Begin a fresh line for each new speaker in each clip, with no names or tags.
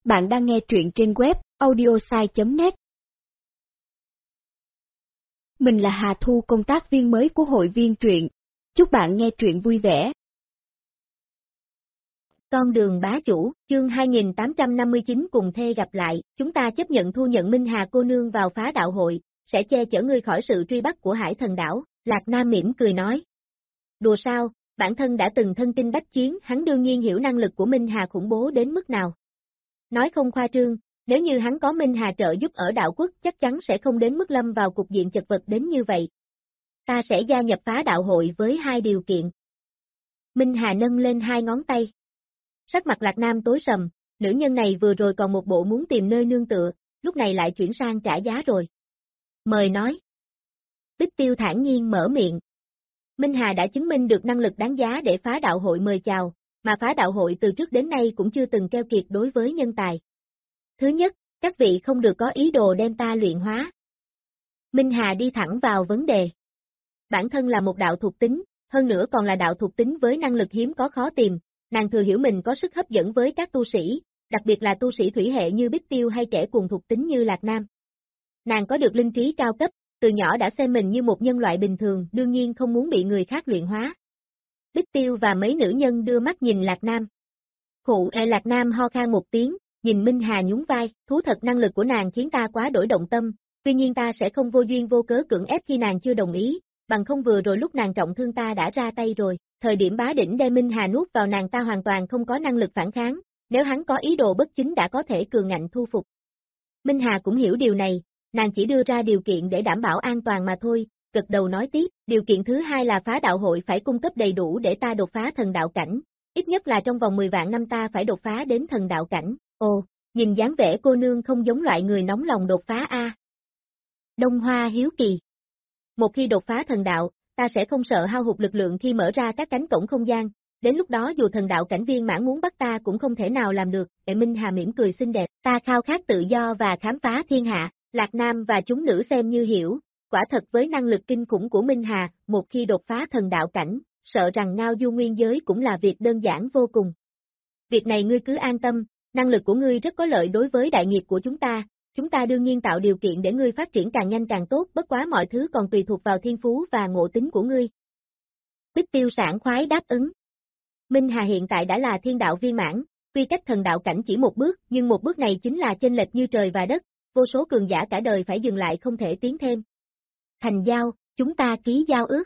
Bạn đang nghe truyện trên web audiosai.net. Mình là Hà Thu, công tác viên mới của hội viên truyện. Chúc bạn nghe truyện vui vẻ.
Con đường bá chủ, chương 2859 cùng thê gặp lại, chúng ta chấp nhận thu nhận Minh Hà cô nương vào phá đạo hội, sẽ che chở ngươi khỏi sự truy bắt của Hải Thần đảo, Lạc Nam mỉm cười nói. Đùa sao, bản thân đã từng thân kinh bách chiến, hắn đương nhiên hiểu năng lực của Minh Hà khủng bố đến mức nào. Nói không khoa trương, nếu như hắn có Minh Hà trợ giúp ở đạo quốc chắc chắn sẽ không đến mức lâm vào cục diện chật vật đến như vậy. Ta sẽ gia nhập phá đạo hội với 2 điều kiện. Minh Hà nâng lên 2 ngón tay. Sắc mặt Lạc Nam tối sầm, nữ nhân này vừa rồi còn một bộ muốn tìm nơi nương tựa, lúc này lại chuyển sang trả giá rồi. Mời nói. Bích Tiêu thản nhiên mở miệng. Minh Hà đã chứng minh được năng lực đáng giá để phá đạo hội mời chào, mà phá đạo hội từ trước đến nay cũng chưa từng keo kiệt đối với nhân tài. Thứ nhất, các vị không được có ý đồ đem ta luyện hóa. Minh Hà đi thẳng vào vấn đề. Bản thân là một đạo thuộc tính, hơn nữa còn là đạo thuộc tính với năng lực hiếm có khó tìm, nàng thừa hiểu mình có sức hấp dẫn với các tu sĩ, đặc biệt là tu sĩ thủy hệ như Bích Tiêu hay kẻ cùng thuộc tính như Lạc Nam. Nàng có được linh trí cao cấp, từ nhỏ đã xem mình như một nhân loại bình thường, đương nhiên không muốn bị người khác luyện hóa. Bích Tiêu và mấy nữ nhân đưa mắt nhìn Lạc Nam. Lạc Nam ho khan một tiếng, nhìn Minh Hà nhún vai, thú thật năng lực của nàng khiến ta quá đổi động tâm, tuy nhiên ta sẽ không vô duyên vô cớ cưỡng ép khi nàng chưa đồng ý, bằng không vừa rồi lúc nàng trọng thương ta đã ra tay rồi, thời điểm bá đỉnh đem Minh Hà nuốt vào nàng ta hoàn toàn không có năng lực phản kháng, nếu hắn có ý đồ bất chính đã có thể cường ngạnh thu phục. Minh Hà cũng hiểu điều này, nàng chỉ đưa ra điều kiện để đảm bảo an toàn mà thôi, gật đầu nói tiếp, điều kiện thứ 2 là phá đạo hội phải cung cấp đầy đủ để ta đột phá thần đạo cảnh, ít nhất là trong vòng 10 vạn năm ta phải đột phá đến thần đạo cảnh. Ồ, nhìn dáng vẻ cô nương không giống loại người nóng lòng đột phá a. Đông Hoa hiếu kỳ. Một khi đột phá thần đạo, ta sẽ không sợ hao hụt lực lượng khi mở ra các cánh cổng không gian, đến lúc đó dù thần đạo cảnh viên mãn muốn bắt ta cũng không thể nào làm được. Minh Hà mỉm cười xinh đẹp, ta khao khát tự do và khám phá thiên hạ, Lạc Nam và chúng nữ xem như hiểu, quả thật với năng lực kinh khủng của Minh Hà, một khi đột phá thần đạo cảnh, sợ rằng ngao du nguyên giới cũng là việc đơn giản vô cùng. Việc này ngươi cứ an tâm, năng lực của ngươi rất có lợi đối với đại nghiệp của chúng ta đương nhiên tạo điều kiện để ngươi phát triển càng nhanh càng tốt, bất quá mọi thứ còn tùy thuộc vào thiên phú và ngộ tính của ngươi. Bích Tiêu sảng khoái đáp ứng. Minh Hà hiện tại đã là thiên đạo viên mãn, tuy cách thần đạo cảnh chỉ một bước, nhưng một bước này chính là chênh lệch như trời và đất, vô số cường giả cả đời phải dừng lại không thể tiến thêm. Thành giao, chúng ta ký giao ước.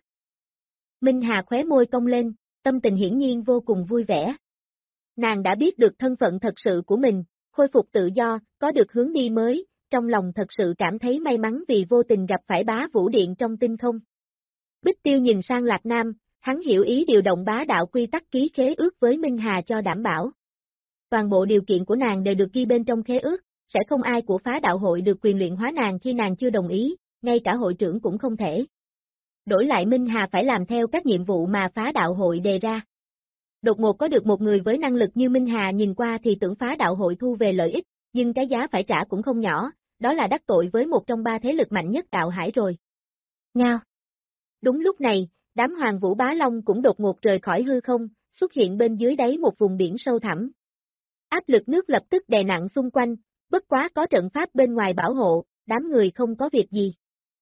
Minh Hà khóe môi cong lên, tâm tình hiển nhiên vô cùng vui vẻ. Nàng đã biết được thân phận thật sự của mình, khôi phục tự do, có được hướng đi mới, trong lòng thật sự cảm thấy may mắn vì vô tình gặp phải Bá Vũ Điện trong tinh không. Bích Tiêu nhìn sang Lạc Nam, hắn hiểu ý điều động bá đạo quy tắc ký khế ước với Minh Hà cho đảm bảo. Toàn bộ điều kiện của nàng đều được ghi bên trong khế ước, sẽ không ai của phá đạo hội được quyền luyện hóa nàng khi nàng chưa đồng ý, ngay cả hội trưởng cũng không thể. Đổi lại Minh Hà phải làm theo các nhiệm vụ mà phá đạo hội đề ra. Đột ngột có được một người với năng lực như Minh Hà nhìn qua thì tưởng phá đạo hội thu về lợi ích, nhưng cái giá phải trả cũng không nhỏ, đó là đắc tội với một trong 3 thế lực mạnh nhất đạo hải rồi. Ngao. Đúng lúc này, đám Hoàng Vũ Bá Long cũng đột ngột rời khỏi hư không, xuất hiện bên dưới đáy một vùng biển sâu thẳm. Áp lực nước lập tức đè nặng xung quanh, bất quá có trận pháp bên ngoài bảo hộ, đám người không có việc gì.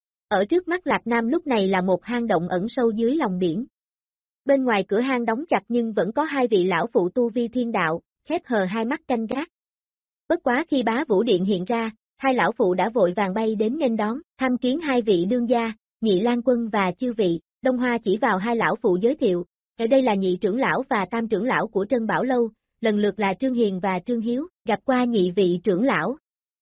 Ở trước mắt Lạc Nam lúc này là một hang động ẩn sâu dưới lòng biển. Bên ngoài cửa hang đóng chặt nhưng vẫn có 2 vị lão phụ tu vi thiên đạo, khép hờ 2 mắt canh gác. Bất quá khi Bá Vũ Điện hiện ra, 2 lão phụ đã vội vàng bay đến nghênh đón, tham kiến 2 vị đương gia, Nhị Lan Quân và chư vị. Đông Hoa chỉ vào 2 lão phụ giới thiệu, ở đây là nhị trưởng lão và tam trưởng lão của Trân Bảo Lâu, lần lượt là Trương Hiền và Trương Hiếu, gặp qua nhị vị trưởng lão.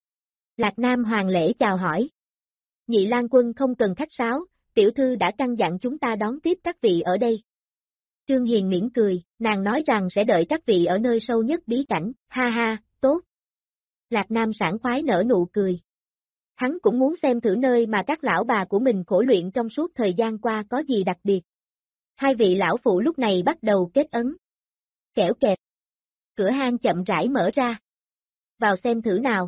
Lạc Nam hoàng lễ chào hỏi. Nhị Lan Quân không cần khách sáo, tiểu thư đã căn dặn chúng ta đón tiếp các vị ở đây. Trương Hiền mỉm cười, nàng nói rằng sẽ đợi các vị ở nơi sâu nhất bí cảnh, ha ha, tốt. Lạc Nam sảng khoái nở nụ cười. Hắn cũng muốn xem thử nơi mà các lão bà của mình khổ luyện trong suốt thời gian qua có gì đặc biệt. 2 vị lão phụ lúc này bắt đầu kết ấn. Kẻo kẹt. Cửa hang chậm rãi mở ra. Vào xem thử nào.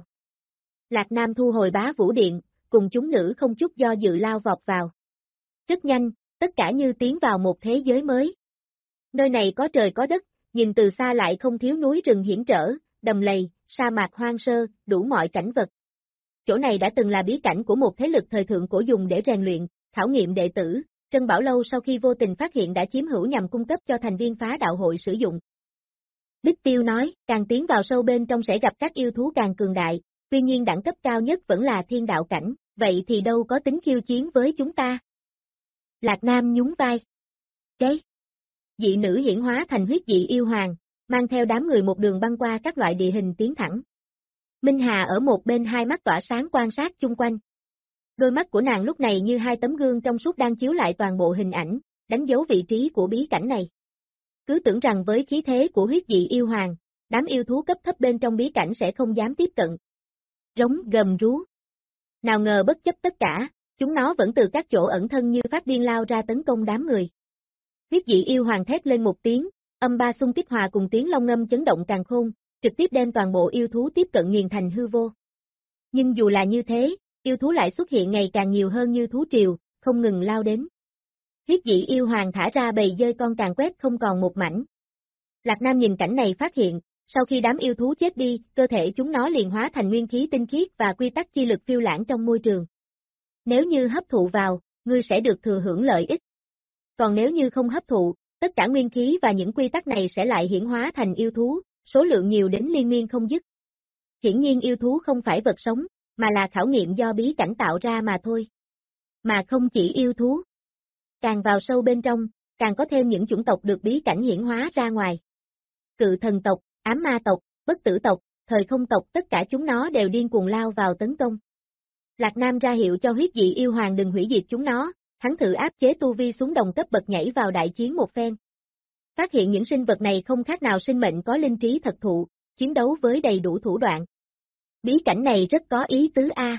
Lạc Nam thu hồi Bá Vũ Điện, cùng chúng nữ không chút do dự lao vọt vào. Rất nhanh, tất cả như tiến vào một thế giới mới. Nơi này có trời có đất, nhìn từ xa lại không thiếu núi rừng hiểm trở, đầm lầy, sa mạc hoang sơ, đủ mọi cảnh vật. Chỗ này đã từng là bí cảnh của một thế lực thời thượng cổ dùng để rèn luyện, khảo nghiệm đệ tử. Trân Bảo Lâu sau khi vô tình phát hiện đã chiếm hữu nhằm cung cấp cho thành viên phá đạo hội sử dụng. Bích Tiêu nói, càng tiến vào sâu bên trong sẽ gặp các yêu thú càng cường đại, tuy nhiên đẳng cấp cao nhất vẫn là thiên đạo cảnh, vậy thì đâu có tính khiêu chiến với chúng ta. Lạc Nam nhún vai. Cái dị nữ hiển hóa thành huyết dị yêu hoàng, mang theo đám người một đường băng qua các loại địa hình tiến thẳng. Minh Hà ở một bên hai mắt tỏa sáng quan sát chung quanh. Đôi mắt của nàng lúc này như hai tấm gương trong suốt đang chiếu lại toàn bộ hình ảnh, đánh dấu vị trí của bí cảnh này. Cứ tưởng rằng với khí thế của huyết dị yêu hoàng, đám yêu thú cấp thấp bên trong bí cảnh sẽ không dám tiếp cận. Rống gầm rú. Nào ngờ bất chấp tất cả, chúng nó vẫn từ các chỗ ẩn thân như phát điên lao ra tấn công đám người. Huyết dị yêu hoàng thét lên một tiếng, âm ba xung kích hòa cùng tiếng long ngâm chấn động càn khôn, trực tiếp đem toàn bộ yêu thú tiếp cận nghiền thành hư vô. Nhưng dù là như thế, yêu thú lại xuất hiện ngày càng nhiều hơn như thú triều, không ngừng lao đến. Huyết dị yêu hoàng thả ra bầy dơi con càng quét không còn một mảnh. Lạc Nam nhìn cảnh này phát hiện, sau khi đám yêu thú chết đi, cơ thể chúng nó liền hóa thành nguyên khí tinh khiết và quy tắc chi lực phiêu lãng trong môi trường. Nếu như hấp thụ vào, ngươi sẽ được thừa hưởng lợi ích. Còn nếu như không hấp thụ, tất cả nguyên khí và những quy tắc này sẽ lại hiển hóa thành yêu thú, số lượng nhiều đến liên miên không dứt. Hiển nhiên yêu thú không phải vật sống, mà là khảo nghiệm do bí cảnh tạo ra mà thôi. Mà không chỉ yêu thú. Càng vào sâu bên trong, càng có thêm những chủng tộc được bí cảnh hiển hóa ra ngoài. Cự thần tộc, ám ma tộc, bất tử tộc, thời không tộc tất cả chúng nó đều điên cuồng lao vào tấn công. Lạc Nam ra hiệu cho huyết dị yêu hoàng đừng hủy diệt chúng nó, hắn thử áp chế tu vi xuống đồng cấp bậc nhảy vào đại chiến một phen. Phát hiện những sinh vật này không khác nào sinh mệnh có linh trí thật thụ, chiến đấu với đầy đủ thủ đoạn. Bí cảnh này rất có ý tứ a.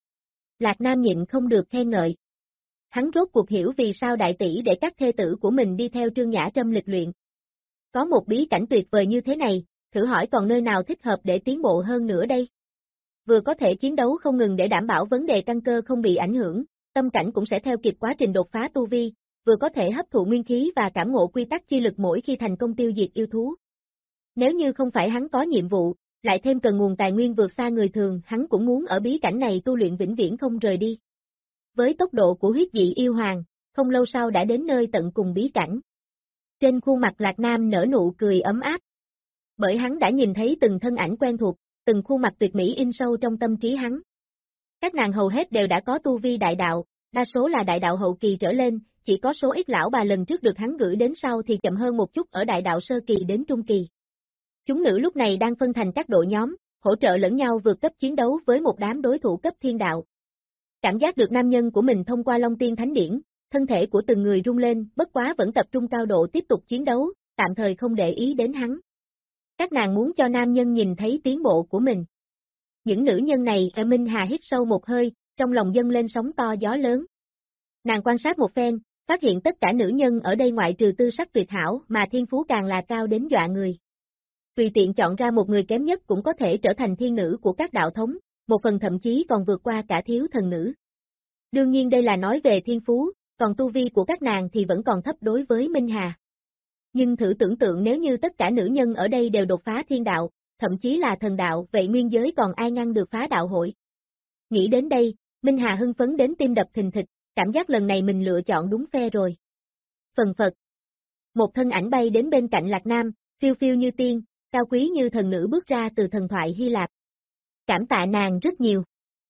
Lạc Nam nhịn không được khen ngợi. Hắn rốt cuộc hiểu vì sao đại tỷ để các thê tử của mình đi theo Trương Nhã Trâm lịch luyện. Có một bí cảnh tuyệt vời như thế này, thử hỏi còn nơi nào thích hợp để tiến bộ hơn nữa đây? Vừa có thể chiến đấu không ngừng để đảm bảo vấn đề căn cơ không bị ảnh hưởng, tâm cảnh cũng sẽ theo kịp quá trình đột phá tu vi, vừa có thể hấp thụ nguyên khí và cảm ngộ quy tắc chi lực mỗi khi thành công tiêu diệt yêu thú. Nếu như không phải hắn có nhiệm vụ, lại thêm cần nguồn tài nguyên vượt xa người thường, hắn cũng muốn ở bí cảnh này tu luyện vĩnh viễn không rời đi. Với tốc độ của huyết dị yêu hoàng, không lâu sau đã đến nơi tận cùng bí cảnh. Trên khuôn mặt Lạc Nam nở nụ cười ấm áp. Bởi hắn đã nhìn thấy từng thân ảnh quen thuộc, từng khuôn mặt tuyệt mỹ in sâu trong tâm trí hắn. Các nàng hầu hết đều đã có tu vi đại đạo, đa số là đại đạo hậu kỳ trở lên, chỉ có số ít lão bà lần trước được hắn gửi đến sau thì chậm hơn một chút ở đại đạo sơ kỳ đến trung kỳ. Chúng nữ lúc này đang phân thành các đội nhóm, hỗ trợ lẫn nhau vượt cấp chiến đấu với một đám đối thủ cấp thiên đạo. Cảm giác được nam nhân của mình thông qua Long Tiên Thánh Điển, thân thể của từng người rung lên, bất quá vẫn tập trung cao độ tiếp tục chiến đấu, tạm thời không để ý đến hắn. Các nàng muốn cho nam nhân nhìn thấy tiến bộ của mình. Những nữ nhân này, Minh Hà hít sâu một hơi, trong lòng dâng lên sóng to gió lớn. Nàng quan sát một phen, phát hiện tất cả nữ nhân ở đây ngoại trừ tư sắc tuyệt hảo mà thiên phú càng là cao đến dọa người. Tùy tiện chọn ra một người kém nhất cũng có thể trở thành thiên nữ của các đạo thống, một phần thậm chí còn vượt qua cả thiếu thần nữ. Đương nhiên đây là nói về thiên phú, còn tu vi của các nàng thì vẫn còn thấp đối với Minh Hà. Nhưng thử tưởng tượng nếu như tất cả nữ nhân ở đây đều đột phá thiên đạo, thậm chí là thần đạo, vậy nguyên giới còn ai ngăn được phá đạo hội? Nghĩ đến đây, Minh Hà hưng phấn đến tim đập thình thịch, cảm giác lần này mình lựa chọn đúng phe rồi. Phần phật. Một thân ảnh bay đến bên cạnh Lạc Nam, phiêu phiêu như tiên, cao quý như thần nữ bước ra từ thần thoại Hy Lạp. Cảm tạ nàng rất nhiều.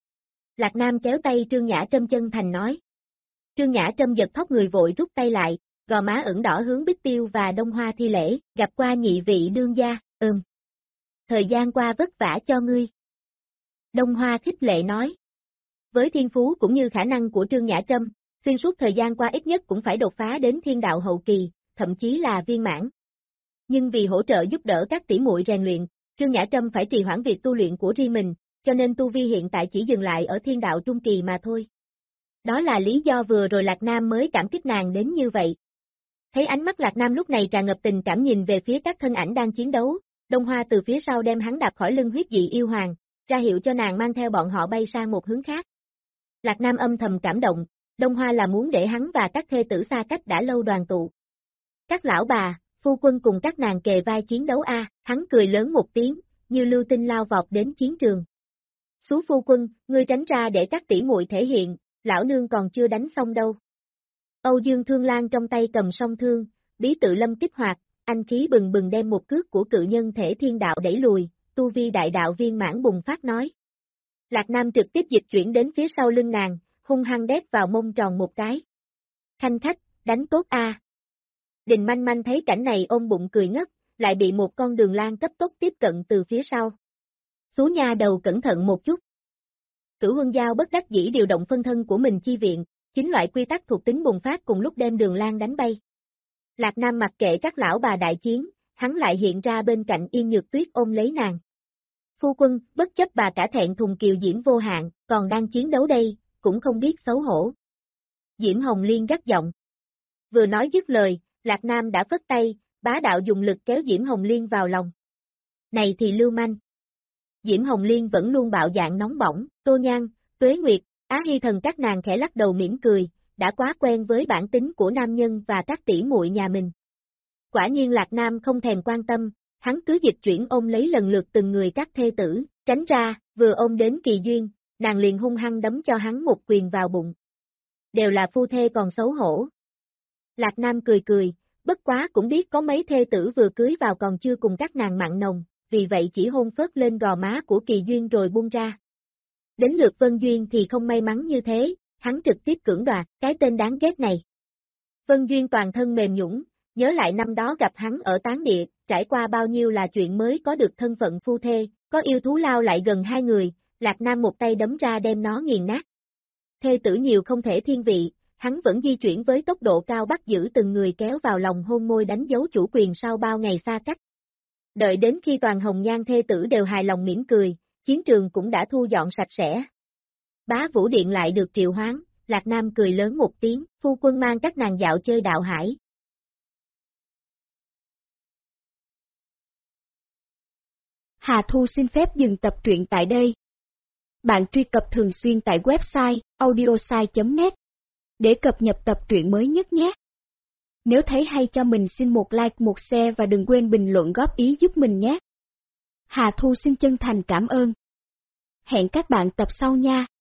Lạc Nam kéo tay Trương Nhã Trâm chân thành nói. Trương Nhã Trâm giật thót người vội rút tay lại, gò má ửng đỏ hướng Bích Tiêu và Đông Hoa thi lễ, gặp qua nhị vị đương gia, Thời gian qua vất vả cho ngươi. Đông Hoa khích lệ nói. Với thiên phú cũng như khả năng của Trương Nhã Trâm, xuyên suốt thời gian qua ít nhất cũng phải đột phá đến thiên đạo hậu kỳ, thậm chí là viên mãn. Nhưng vì hỗ trợ giúp đỡ các tỷ muội rèn luyện, Trương Nhã Trâm phải trì hoãn việc tu luyện của riêng mình, cho nên tu vi hiện tại chỉ dừng lại ở thiên đạo trung kỳ mà thôi. Đó là lý do vừa rồi Lạc Nam mới cảm kích nàng đến như vậy. Thấy ánh mắt Lạc Nam lúc này tràn ngập tình cảm nhìn về phía các thân ảnh đang chiến đấu, Đông Hoa từ phía sau đem hắn đạp khỏi lưng huyết dị yêu hoàng, ra hiệu cho nàng mang theo bọn họ bay sang một hướng khác. Lạc Nam âm thầm cảm động, Đông Hoa là muốn để hắn và các thê tử xa cách đã lâu đoàn tụ. Các lão bà, phu quân cùng các nàng kề vai chiến đấu a, hắn cười lớn một tiếng, như lưu tinh lao vọt đến chiến trường. Xú phu quân, ngươi tránh ra để các tỷ muội thể hiện, lão nương còn chưa đánh xong đâu. Âu Dương Thương Lan trong tay cầm song thương, bí tự lâm kích hoạt, anh khí bừng bừng đem một cước của cự nhân thể thiên đạo đẩy lùi, tu vi đại đạo viên mãn bùng phát nói. Lạc Nam trực tiếp dịch chuyển đến phía sau lưng nàng, hung hăng đét vào mông tròn một cái. Khanh khách, đánh tốt a. Đình Manh Manh thấy cảnh này ôm bụng cười ngất, lại bị một con Đường Lan cấp tốc tiếp cận từ phía sau. Xú nha đầu cẩn thận một chút. Cửu Huân Giao bất đắc dĩ điều động phân thân của mình chi viện, chính loại quy tắc thuộc tính bùng phát cùng lúc đem Đường Lan đánh bay. Lạc Nam mặc kệ các lão bà đại chiến, hắn lại hiện ra bên cạnh Yên Nhược Tuyết ôm lấy nàng. Phu quân, bất chấp bà cả thẹn thùng kiều diễm vô hạn, còn đang chiến đấu đây, cũng không biết xấu hổ. Diễm Hồng Liên gắt giọng. Vừa nói dứt lời, Lạc Nam đã phất tay, bá đạo dùng lực kéo Diễm Hồng Liên vào lòng. Này thì lưu manh. Diễm Hồng Liên vẫn luôn bạo dạn nóng bỏng, Tô Nhan, Tuế Nguyệt, Á Hy Thần các nàng khẽ lắc đầu mỉm cười, đã quá quen với bản tính của nam nhân và các tỷ muội nhà mình. Quả nhiên Lạc Nam không thèm quan tâm, hắn cứ dịch chuyển ôm lấy lần lượt từng người các thê tử, tránh ra, vừa ôm đến Kỳ Duyên, nàng liền hung hăng đấm cho hắn một quyền vào bụng. Đều là phu thê còn xấu hổ. Lạc Nam cười cười, bất quá cũng biết có mấy thê tử vừa cưới vào còn chưa cùng các nàng mặn nồng, vì vậy chỉ hôn phớt lên gò má của Kỳ Duyên rồi buông ra. Đến lượt Vân Duyên thì không may mắn như thế, hắn trực tiếp cưỡng đoạt, cái tên đáng ghét này. Vân Duyên toàn thân mềm nhũn, nhớ lại năm đó gặp hắn ở tán địa, trải qua bao nhiêu là chuyện mới có được thân phận phu thê, có yêu thú lao lại gần hai người, Lạc Nam một tay đấm ra đem nó nghiền nát. Thê tử nhiều không thể thiên vị, hắn vẫn di chuyển với tốc độ cao bắt giữ từng người kéo vào lòng hôn môi đánh dấu chủ quyền sau bao ngày xa cách. Đợi đến khi toàn hồng nhan thê tử đều hài lòng mỉm cười, chiến trường cũng đã thu dọn sạch sẽ. Bá Vũ Điện lại được triệu hoán, Lạc Nam cười lớn một tiếng, phu quân mang các nàng dạo chơi đạo hải.
Hà Thu xin phép dừng tập truyện tại đây. Bạn truy cập thường xuyên tại website audiosai.net để cập nhật tập truyện mới nhất nhé. Nếu thấy hay cho mình xin một like, một share và đừng quên bình luận góp ý giúp mình nhé. Hà Thu xin chân thành cảm ơn. Hẹn các bạn tập sau nha.